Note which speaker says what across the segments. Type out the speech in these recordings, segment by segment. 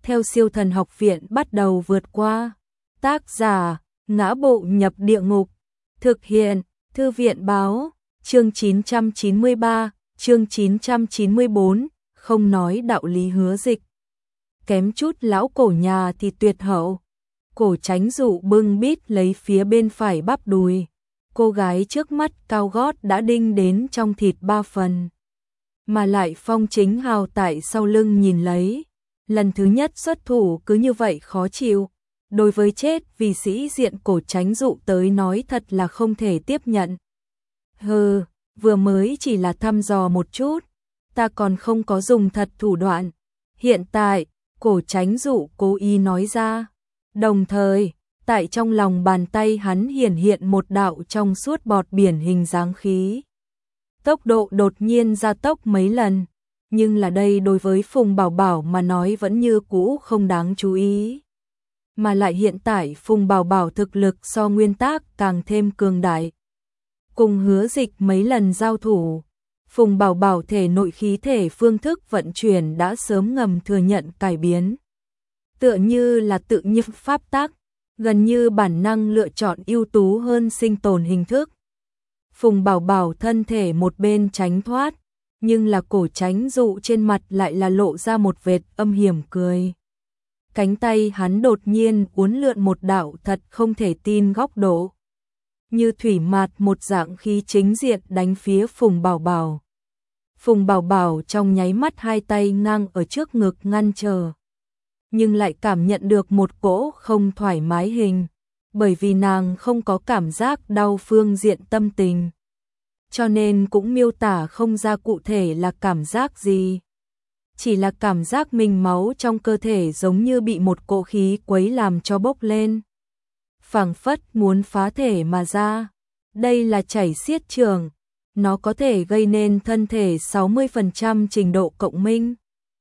Speaker 1: theo Siêu Thần Học Viện bắt đầu vượt qua. Tác giả: Ngã Bộ Nhập Địa Ngục. Thực hiện: Thư viện báo. Chương 993, chương 994, không nói đạo lý Hứa Dịch. Kém chút lão cổ nhà thì tuyệt hậu. Cổ Chánh Dụ bưng bít lấy phía bên phải bắp đùi. Cô gái trước mắt cao gót đã đinh đến trong thịt 3 phần. Mà lại Phong Chính Hào tại sau lưng nhìn lấy. Lần thứ nhất xuất thủ cứ như vậy khó chịu. Đối với chết vì sĩ diện Cổ Chánh Dụ tới nói thật là không thể tiếp nhận. Hừ, vừa mới chỉ là thăm dò một chút. Ta còn không có dùng thật thủ đoạn. Hiện tại, Cổ Chánh Dụ cố ý nói ra. Đồng thời, tại trong lòng bàn tay hắn hiển hiện một đạo trong suốt bọt biển hình dáng khí. Tốc độ đột nhiên gia tốc mấy lần, nhưng là đây đối với Phùng Bảo Bảo mà nói vẫn như cũ không đáng chú ý. Mà lại hiện tại Phùng Bảo Bảo thực lực so nguyên tác càng thêm cường đại. Cùng Hứa Dịch mấy lần giao thủ, Phùng Bảo Bảo thể nội khí thể phương thức vận chuyển đã sớm ngầm thừa nhận cải biến. Tựa như là tự nhiên pháp tắc, gần như bản năng lựa chọn ưu tú hơn sinh tồn hình thức. Phùng Bảo Bảo thân thể một bên tránh thoát, nhưng là Cổ Chánh Dụ trên mặt lại là lộ ra một vệt âm hiểm cười. Cánh tay hắn đột nhiên uốn lượn một đạo thật không thể tin góc độ. Như thủy mạt một dạng khí chính diện đánh phía Phùng Bảo Bảo. Phùng Bảo Bảo trong nháy mắt hai tay ngang ở trước ngực ngăn trở. Nhưng lại cảm nhận được một cỗ không thoải mái hình, bởi vì nàng không có cảm giác đau phương diện tâm tình. Cho nên cũng miêu tả không ra cụ thể là cảm giác gì. Chỉ là cảm giác mình máu trong cơ thể giống như bị một cỗ khí quấy làm cho bốc lên. Phảng phất muốn phá thể mà ra. Đây là chảy xiết trường, nó có thể gây nên thân thể 60% trình độ cộng minh.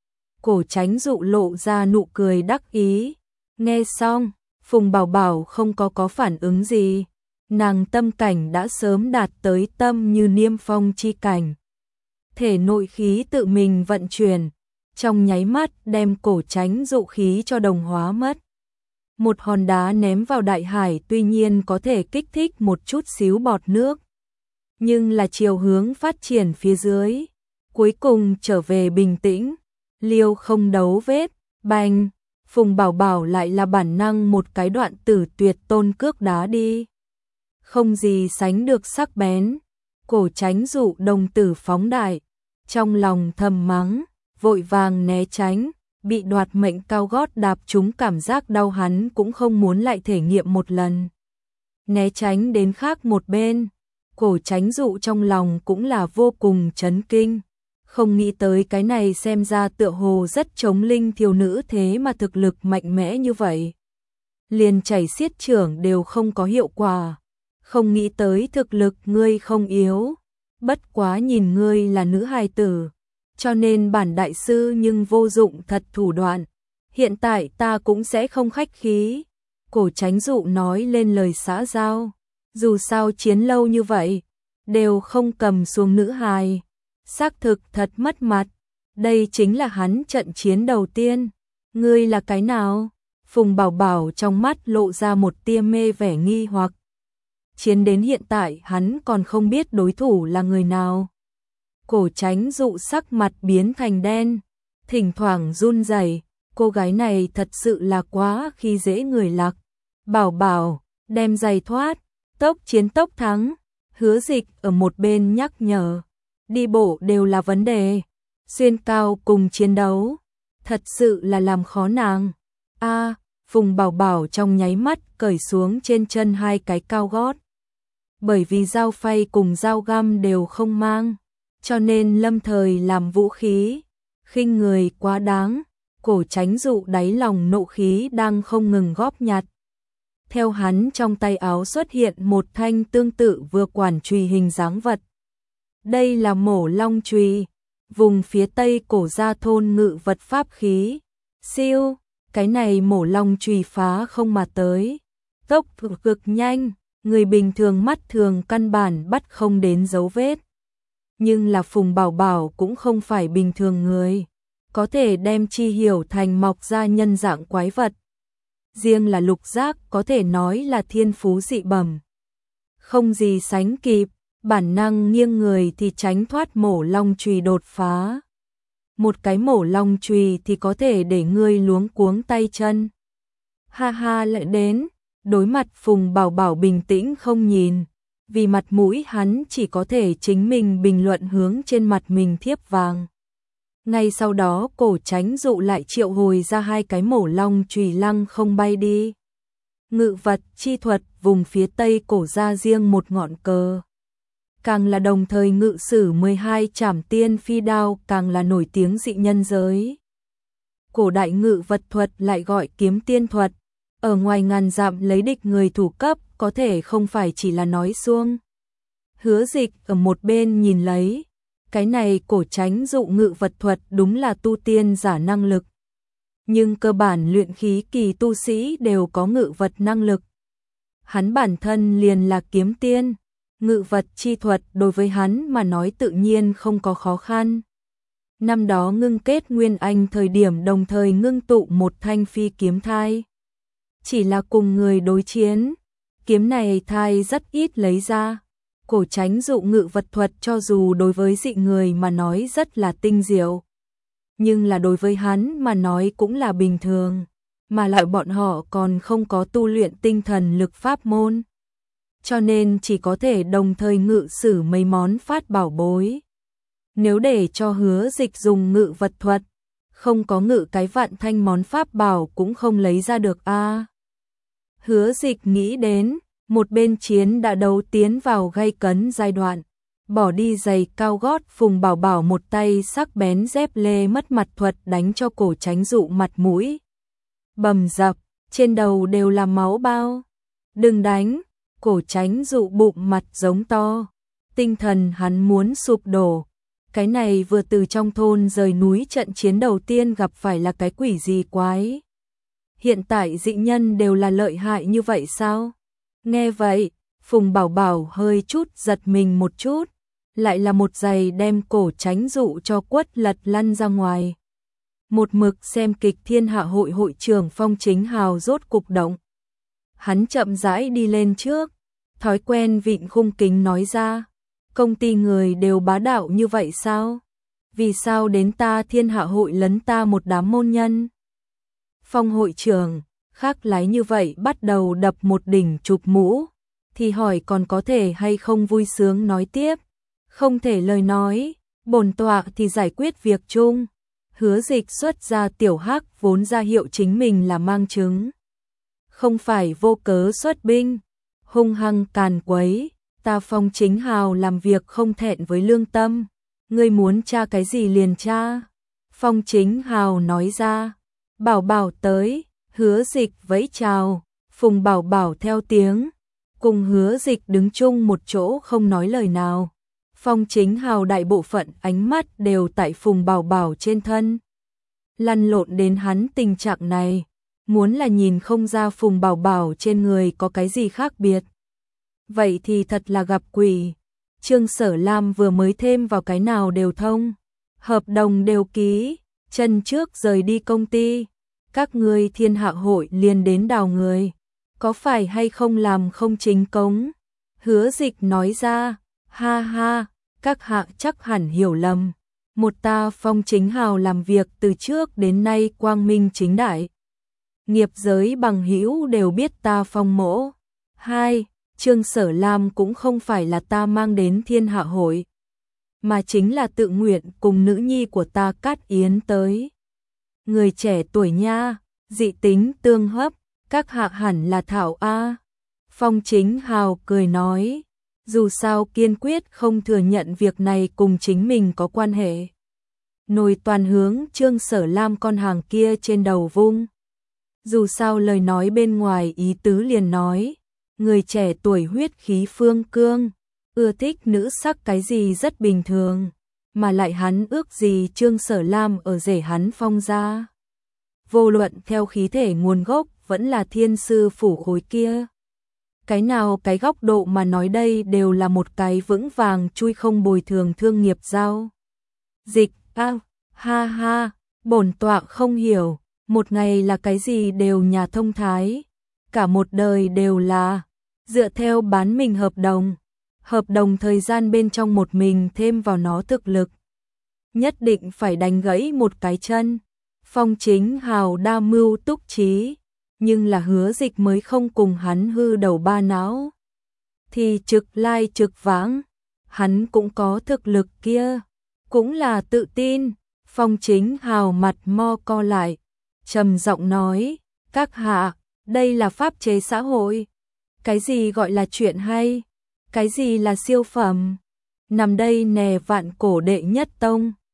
Speaker 1: Cổ Chánh Dụ lộ ra nụ cười đắc ý. Nghe xong, Phùng Bảo Bảo không có phản ứng gì. Nàng tâm cảnh đã sớm đạt tới tâm như niêm phong chi cảnh. Thể nội khí tự mình vận chuyển, trong nháy mắt đem Cổ Chánh Dụ khí cho đồng hóa mất. Một hòn đá ném vào đại hải tuy nhiên có thể kích thích một chút xíu bọt nước, nhưng là chiều hướng phát triển phía dưới, cuối cùng trở về bình tĩnh. Liêu không đấu vết, bành, Phùng Bảo Bảo lại là bản năng một cái đoạn tử tuyệt tôn cước đá đi. Không gì sánh được sắc bén, Cổ Chánh Dụ đồng tử phóng đại, trong lòng thầm mắng, vội vàng né tránh, bị đoạt mệnh cao gót đạp trúng cảm giác đau hắn cũng không muốn lại thể nghiệm một lần. Né tránh đến khác một bên, Cổ Chánh Dụ trong lòng cũng là vô cùng chấn kinh. Không nghĩ tới cái này xem ra tựa hồ rất chống linh thiếu nữ thế mà thực lực mạnh mẽ như vậy. Liền chảy xiết trưởng đều không có hiệu quả. Không nghĩ tới thực lực ngươi không yếu. Bất quá nhìn ngươi là nữ hài tử, cho nên bản đại sư nhưng vô dụng thật thủ đoạn. Hiện tại ta cũng sẽ không khách khí. Cổ Chánh Dụ nói lên lời xã giao. Dù sao chiến lâu như vậy, đều không cầm xuống nữ hài. Xác thực thật mất mặt. Đây chính là hắn trận chiến đầu tiên. Ngươi là cái nào? Phùng Bảo Bảo trong mắt lộ ra một tia mê vẻ nghi hoặc. Chiến đến hiện tại hắn còn không biết đối thủ là người nào. Cổ Chánh Dụ sắc mặt biến thành đen, thỉnh thoảng run rẩy. Cô gái này thật sự là quá khi dễ người lạc. Bảo Bảo, đem giày thoát, tốc chiến tốc thắng. Hứa Dịch ở một bên nhắc nhở. Đi bộ đều là vấn đề, xuyên cao cùng chiến đấu, thật sự là làm khó nàng. Phùng Bảo Bảo trong nháy mắt cởi xuống trên chân hai cái cao gót. Bởi vì dao phay cùng dao găm đều không mang, cho nên lâm thời làm vũ khí, khinh người quá đáng. Cổ Chánh Dụ đáy lòng nộ khí đang không ngừng góp nhặt. Theo hắn trong tay áo xuất hiện một thanh tương tự vừa quản chùy hình dáng vật. Đây là Mổ Long chùy, vùng phía tây cổ gia thôn ngự vật pháp khí. Siêu, cái này Mổ Long chùy phá không mà tới. Tốc độ cực nhanh, người bình thường mắt thường căn bản bắt không đến dấu vết. Nhưng là Phùng Bảo Bảo cũng không phải bình thường người. có thể đem chi hiểu thành mọc ra nhân dạng quái vật. Riêng là lục giác có thể nói là thiên phú dị bẩm, không gì sánh kịp, bản năng nghiêng người thì tránh thoát mổ long chùy đột phá. Một cái mổ long chùy thì có thể để ngươi luống cuống tay chân. Ha ha, lại đến, đối mặt Phùng Bảo Bảo bình tĩnh không nhìn, vì mặt mũi hắn chỉ có thể chính mình bình luận hướng trên mặt mình thiếp vàng. Ngay sau đó Cổ Chánh Dụ lại triệu hồi ra 2 cái mổ long chùy lăng không bay đi. Ngự vật chi thuật vùng phía tây cổ ra riêng một ngọn cờ. Càng là đồng thời ngự sử 12 trảm tiên phi đao, càng là nổi tiếng dị nhân giới. Cổ đại ngự vật thuật lại gọi kiếm tiên thuật, ở ngoài ngàn dặm lấy địch người thủ cấp, có thể không phải chỉ là nói suông. Hứa Dịch ở một bên nhìn lấy, cái này Cổ Chánh Dụ ngự vật thuật đúng là tu tiên giả năng lực. Nhưng cơ bản luyện khí kỳ tu sĩ đều có ngự vật năng lực. Hắn bản thân liền là kiếm tiên, ngự vật chi thuật đối với hắn mà nói tự nhiên không có khó khăn. Năm đó ngưng kết Nguyên Anh thời điểm đồng thời ngưng tụ một thanh phi kiếm thai. Chỉ là cùng người đối chiến, kiếm này thai rất ít lấy ra. Cổ Chánh Dụ ngự vật thuật cho dù đối với dị người mà nói rất là tinh diệu, nhưng là đối với hắn mà nói cũng là bình thường, mà lại bọn họ còn không có tu luyện tinh thần lực pháp môn. Cho nên chỉ có thể đồng thời ngự sử mấy món phát bảo bối. Nếu để cho Hứa Dịch dùng ngự vật thuật, không có ngự cái vạn thanh món pháp bảo cũng không lấy ra được a. Hứa Dịch nghĩ đến, một bên chiến đã đấu tiến vào gay cấn giai đoạn, bỏ đi giày cao gót, Phùng Bảo Bảo một tay sắc bén dép lê mất mặt thuật đánh cho Cổ Chánh Dụ mặt mũi bầm dập, trên đầu đều là máu bao. Đừng đánh, Cổ Chánh Dụ bụng mặt giống to, tinh thần hắn muốn sụp đổ. Cái này vừa từ trong thôn rời núi trận chiến đầu tiên gặp phải là cái quỷ gì quái. Hiện tại dị nhân đều là lợi hại như vậy sao? Nghe vậy, Phùng Bảo Bảo hơi chút giật mình một chút, lại là một giày đem Cổ Chánh Dụ cho quất lật lăn ra ngoài. Một mực xem kịch Thiên Hạ hội hội trưởng Phong Chính Hào rốt cục động. Hắn chậm rãi đi lên trước, thói quen vịn khung kính nói ra, công ty người đều bá đạo như vậy sao? Vì sao đến ta Thiên Hạ hội lấn ta một đám môn nhân? Phong hội trưởng khác lái như vậy bắt đầu đập một đỉnh chụp mũ, thì hỏi còn có thể hay không vui sướng nói tiếp, không thể lời nói, bổn tọa thì giải quyết việc chung. Hứa Dịch xuất ra tiểu hắc vốn ra hiệu chính mình là mang chứng, không phải vô cớ xuất binh, hung hăng càn quấy, ta Phong Chính Hào làm việc không thẹn với lương tâm, ngươi muốn tra cái gì liền tra. Phong Chính Hào nói ra, Bảo Bảo tới. Hứa Dịch vẫy chào, Phùng Bảo Bảo theo tiếng, cùng Hứa Dịch đứng chung một chỗ không nói lời nào. Phong Chính Hào đại bộ phận ánh mắt đều tại Phùng Bảo Bảo trên thân. Lăn lộn đến hắn tình trạng này, muốn là nhìn không ra Phùng Bảo Bảo trên người có cái gì khác biệt. Vậy thì thật là gặp quỷ. Trương Sở Lam vừa mới thêm vào cái nào đều thông, hợp đồng đều ký, chân trước rời đi công ty. Các ngươi Thiên Hạ hội liền đến đào người, có phải hay không làm không chính cống? Hứa Dịch nói ra, ha ha, các hạ chắc hẳn hiểu lầm. Một ta Phong Chính Hào làm việc từ trước đến nay quang minh chính đại. Nghiệp giới bằng hữu đều biết ta Phong mỗ. Hai, Trương Sở Lam cũng không phải là ta mang đến Thiên Hạ hội, mà chính là tự nguyện cùng nữ nhi của ta Cát Yến tới. Người trẻ tuổi nha, dị tính tương hấp, các hạ hẳn là Thảo A. Phong Chính Hào cười nói, dù sao kiên quyết không thừa nhận việc này cùng chính mình có quan hệ. Nồi toàn hướng Trương Sở Lam con hàng kia trên đầu vung. Dù sao lời nói bên ngoài ý tứ liền nói, người trẻ tuổi huyết khí phương cương, ưa thích nữ sắc cái gì rất bình thường, mà lại hắn ước gì Trương Sở Lam ở rể hắn Phong gia. Vô luận theo khí thể nguồn gốc vẫn là thiên sư phủ khối kia. Cái nào cái góc độ mà nói đây đều là một cái vững vàng chui không bồi thường thương nghiệp giao. Dịch, ha ha, Bổn tọa không hiểu, một ngày là cái gì đều nhà thông thái, cả một đời đều là dựa theo bán mình hợp đồng thời gian bên trong một mình thêm vào nó thực lực. Nhất định phải đánh gãy một cái chân. Phong Chính Hào đa mưu túc trí, nhưng là Hứa Dịch mới không cùng hắn hư đầu ba não. Thì trực lai trực vãng, hắn cũng có thực lực kia, cũng là tự tin. Phong Chính Hào mặt mo co lại, trầm giọng nói, các hạ, đây là pháp chế xã hội. Cái gì gọi là chuyện hay? Cái gì là siêu phẩm? Nằm đây nè vạn cổ đệ nhất tông,